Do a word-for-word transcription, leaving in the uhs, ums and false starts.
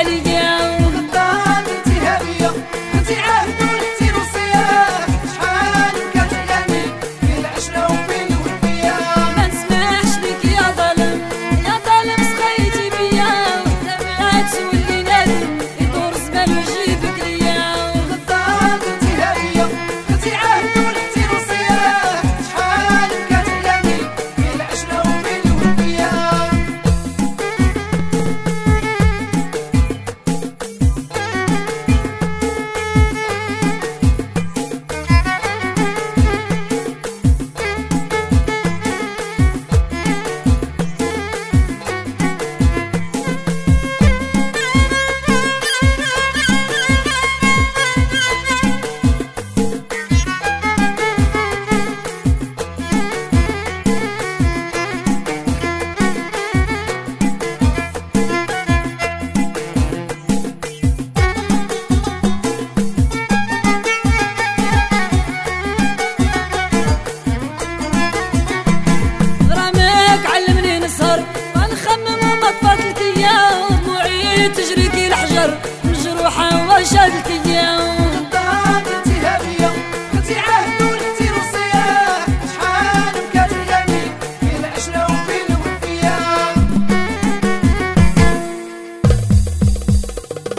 عليا غدار انتي هابية انتي عهد ونحتي وصية شحال كتعياني في العشرة وفي الوفية ما نسمعش ليك يا ظالم يا ظالم سخيتي بيا دابا تولي نادم يدور الزمان ويجيبك ليا غدار انتي هابية انتي عهد ونحتي وصية شحال كتعياني في العشرة وفي الوفية غرامك علمني نسهر ونخمم وما تفضلك يا دموعي تجري كي الحجر مجروحة وشادلك